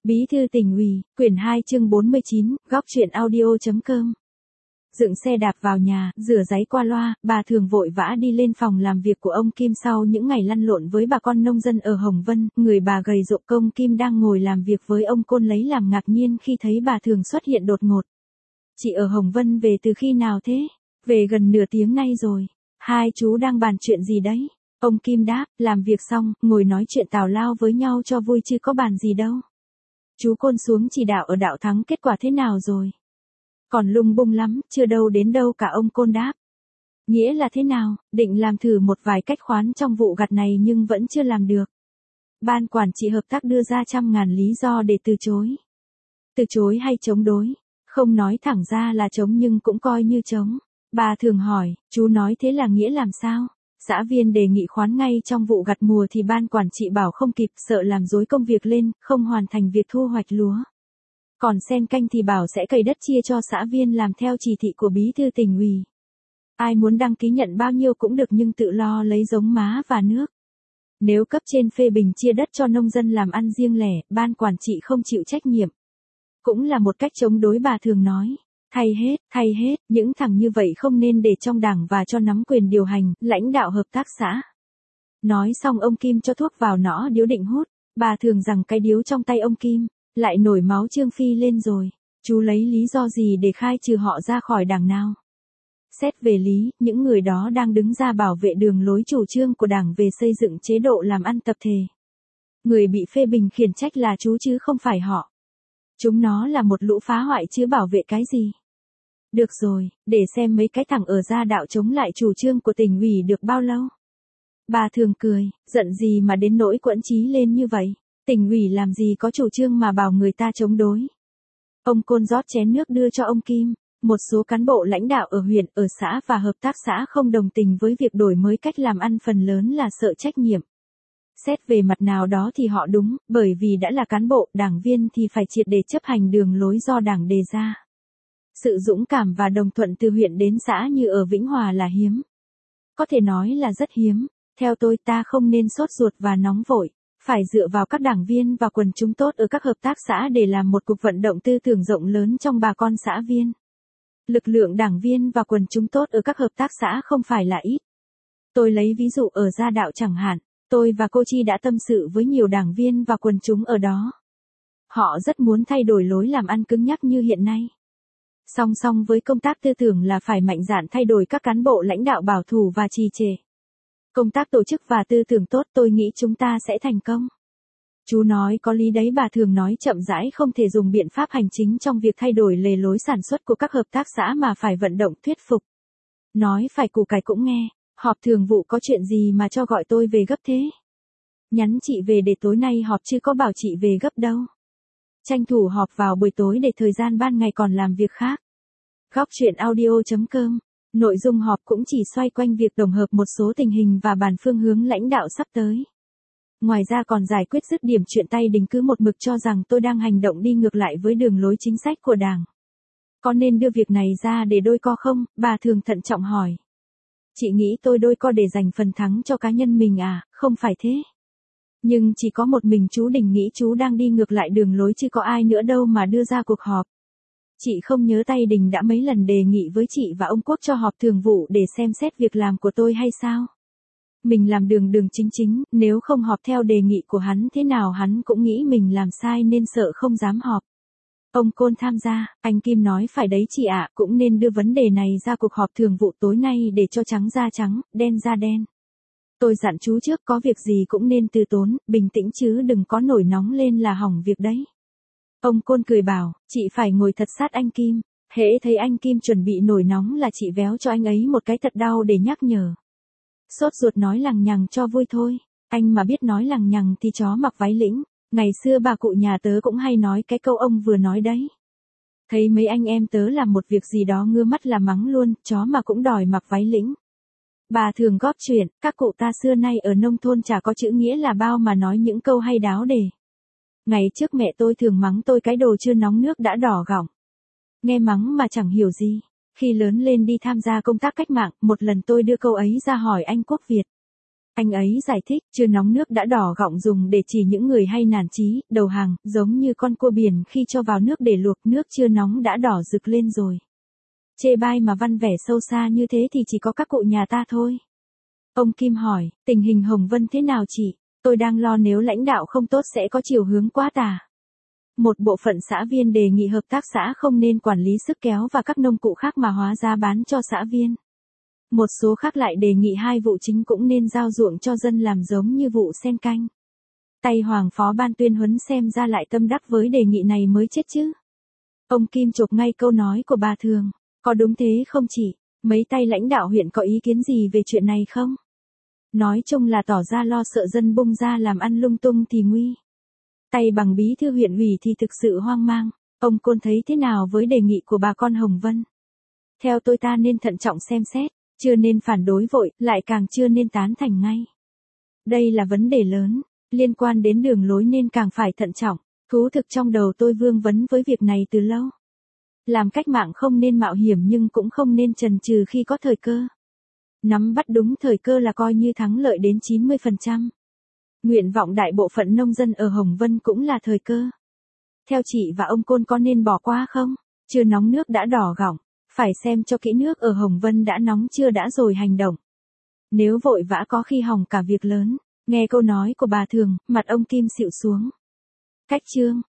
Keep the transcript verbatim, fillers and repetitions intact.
Bí thư tỉnh ủy, quyển hai chương bốn mươi chín, góc truyện audio.com. Dựng xe đạp vào nhà, rửa giấy qua loa, bà Thường vội vã đi lên phòng làm việc của ông Kim sau những ngày lăn lộn với bà con nông dân ở Hồng Vân. Người bà gầy rộ công Kim đang ngồi làm việc với ông Côn lấy làm ngạc nhiên khi thấy bà Thường xuất hiện đột ngột. Chị ở Hồng Vân về từ khi nào thế? Về gần nửa tiếng nay rồi. Hai chú đang bàn chuyện gì đấy? Ông Kim đáp, làm việc xong, ngồi nói chuyện tào lao với nhau cho vui chứ có bàn gì đâu. Chú Côn xuống chỉ đạo ở Đạo Thắng kết quả thế nào rồi? Còn lung bung lắm, chưa đâu đến đâu cả, ông Côn đáp. Nghĩa là thế nào? Định làm thử một vài cách khoán trong vụ gặt này nhưng vẫn chưa làm được. Ban quản trị hợp tác đưa ra trăm ngàn lý do để từ chối. Từ chối hay chống đối? Không nói thẳng ra là chống nhưng cũng coi như chống. Bà Thường hỏi, chú nói thế là nghĩa làm sao? Xã viên đề nghị khoán ngay trong vụ gặt mùa thì ban quản trị bảo không kịp, sợ làm rối công việc lên, không hoàn thành việc thu hoạch lúa. Còn sen canh thì bảo sẽ cày đất chia cho xã viên làm theo chỉ thị của bí thư tỉnh ủy. Ai muốn đăng ký nhận bao nhiêu cũng được nhưng tự lo lấy giống má và nước. Nếu cấp trên phê bình chia đất cho nông dân làm ăn riêng lẻ, ban quản trị không chịu trách nhiệm. Cũng là một cách chống đối, bà Thường nói. Thay hết, thay hết, những thằng như vậy không nên để trong đảng và cho nắm quyền điều hành, lãnh đạo hợp tác xã. Nói xong ông Kim cho thuốc vào nõ điếu định hút, bà Thường rằng cái điếu trong tay ông Kim, lại nổi máu Trương Phi lên rồi, chú lấy lý do gì để khai trừ họ ra khỏi đảng nào? Xét về lý, những người đó đang đứng ra bảo vệ đường lối chủ trương của đảng về xây dựng chế độ làm ăn tập thể. Người bị phê bình khiển trách là chú chứ không phải họ. Chúng nó là một lũ phá hoại chứ bảo vệ cái gì. Được rồi, để xem mấy cái thằng ở gia đạo chống lại chủ trương của tỉnh ủy được bao lâu. Bà Thường cười, giận gì mà đến nỗi quẫn chí lên như vậy. Tỉnh ủy làm gì có chủ trương mà bảo người ta chống đối. Ông Côn rót chén nước đưa cho ông Kim. Một số cán bộ lãnh đạo ở huyện, ở xã và hợp tác xã không đồng tình với việc đổi mới cách làm ăn, phần lớn là sợ trách nhiệm. Xét về mặt nào đó thì họ đúng, bởi vì đã là cán bộ, đảng viên thì phải triệt để chấp hành đường lối do đảng đề ra. Sự dũng cảm và đồng thuận từ huyện đến xã như ở Vĩnh Hòa là hiếm. Có thể nói là rất hiếm. Theo tôi, ta không nên sốt ruột và nóng vội. Phải dựa vào các đảng viên và quần chúng tốt ở các hợp tác xã để làm một cuộc vận động tư tưởng rộng lớn trong bà con xã viên. Lực lượng đảng viên và quần chúng tốt ở các hợp tác xã không phải là ít. Tôi lấy ví dụ ở gia đạo chẳng hạn. Tôi và cô Chi đã tâm sự với nhiều đảng viên và quần chúng ở đó. Họ rất muốn thay đổi lối làm ăn cứng nhắc như hiện nay. Song song với công tác tư tưởng là phải mạnh dạn thay đổi các cán bộ lãnh đạo bảo thủ và trì trệ. Công tác tổ chức và tư tưởng tốt, tôi nghĩ chúng ta sẽ thành công. Chú nói có lý đấy, bà Thường nói chậm rãi, không thể dùng biện pháp hành chính trong việc thay đổi lề lối sản xuất của các hợp tác xã mà phải vận động thuyết phục. Nói phải củ cải cũng nghe, họp thường vụ có chuyện gì mà cho gọi tôi về gấp thế? Nhắn chị về để tối nay họp chứ có bảo chị về gấp đâu. Tranh thủ họp vào buổi tối để thời gian ban ngày còn làm việc khác. Góc truyện audio.com. Nội dung họp cũng chỉ xoay quanh việc tổng hợp một số tình hình và bàn phương hướng lãnh đạo sắp tới. Ngoài ra còn giải quyết dứt điểm chuyện tay đình cứ một mực cho rằng tôi đang hành động đi ngược lại với đường lối chính sách của đảng. Có nên đưa việc này ra để đôi co không? Bà Thường thận trọng hỏi. Chị nghĩ tôi đôi co để giành phần thắng cho cá nhân mình à? Không phải thế. Nhưng chỉ có một mình chú Đình nghĩ chú đang đi ngược lại đường lối chứ có ai nữa đâu mà đưa ra cuộc họp. Chị không nhớ tay Đình đã mấy lần đề nghị với chị và ông Quốc cho họp thường vụ để xem xét việc làm của tôi hay sao? Mình làm đường đường chính chính, nếu không họp theo đề nghị của hắn thế nào hắn cũng nghĩ mình làm sai nên sợ không dám họp. Ông Côn tham gia, anh Kim nói phải đấy chị ạ, cũng nên đưa vấn đề này ra cuộc họp thường vụ tối nay để cho trắng ra trắng, đen ra đen. Tôi dặn chú trước, có việc gì cũng nên từ tốn, bình tĩnh chứ đừng có nổi nóng lên là hỏng việc đấy. Ông Côn cười bảo, chị phải ngồi thật sát anh Kim, hễ thấy anh Kim chuẩn bị nổi nóng là chị véo cho anh ấy một cái thật đau để nhắc nhở. Sốt ruột nói lằng nhằng cho vui thôi, anh mà biết nói lằng nhằng thì chó mặc váy lĩnh, ngày xưa bà cụ nhà tớ cũng hay nói cái câu ông vừa nói đấy. Thấy mấy anh em tớ làm một việc gì đó ngưa mắt là mắng luôn, chó mà cũng đòi mặc váy lĩnh. Bà Thường góp chuyện, các cụ ta xưa nay ở nông thôn chả có chữ nghĩa là bao mà nói những câu hay đáo đề. Ngày trước mẹ tôi thường mắng tôi cái đồ chưa nóng nước đã đỏ gỏng. Nghe mắng mà chẳng hiểu gì. Khi lớn lên đi tham gia công tác cách mạng, một lần tôi đưa câu ấy ra hỏi anh Quốc Việt. Anh ấy giải thích, chưa nóng nước đã đỏ gọng dùng để chỉ những người hay nản chí, đầu hàng, giống như con cua biển khi cho vào nước để luộc, nước chưa nóng đã đỏ rực lên rồi. Chê bai mà văn vẻ sâu xa như thế thì chỉ có các cụ nhà ta thôi. Ông Kim hỏi, tình hình Hồng Vân thế nào chị? Tôi đang lo nếu lãnh đạo không tốt sẽ có chiều hướng quá tà. Một bộ phận xã viên đề nghị hợp tác xã không nên quản lý sức kéo và các nông cụ khác mà hóa ra bán cho xã viên. Một số khác lại đề nghị hai vụ chính cũng nên giao ruộng cho dân làm giống như vụ sen canh. Tay Hoàng phó ban tuyên huấn xem ra lại tâm đắc với đề nghị này mới chết chứ. Ông Kim chộp ngay câu nói của bà Thường, có đúng thế không chị? Mấy tay lãnh đạo huyện có ý kiến gì về chuyện này không? Nói chung là tỏ ra lo sợ dân bung ra làm ăn lung tung thì nguy. Tay bằng bí thư huyện ủy thì thực sự hoang mang. Ông Côn thấy thế nào với đề nghị của bà con Hồng Vân? Theo tôi ta nên thận trọng xem xét, chưa nên phản đối vội, lại càng chưa nên tán thành ngay. Đây là vấn đề lớn, liên quan đến đường lối nên càng phải thận trọng. Thú thực trong đầu tôi vương vấn với việc này từ lâu. Làm cách mạng không nên mạo hiểm nhưng cũng không nên chần chừ khi có thời cơ. Nắm bắt đúng thời cơ là coi như thắng lợi đến chín mươi phần trăm. Nguyện vọng đại bộ phận nông dân ở Hồng Vân cũng là thời cơ. Theo chị và ông Côn có nên bỏ qua không? Chưa nóng nước đã đỏ gọng, phải xem cho kỹ nước ở Hồng Vân đã nóng chưa đã rồi hành động. Nếu vội vã có khi hỏng cả việc lớn. Nghe câu nói của bà Thường, mặt ông Kim xịu xuống. Cách chương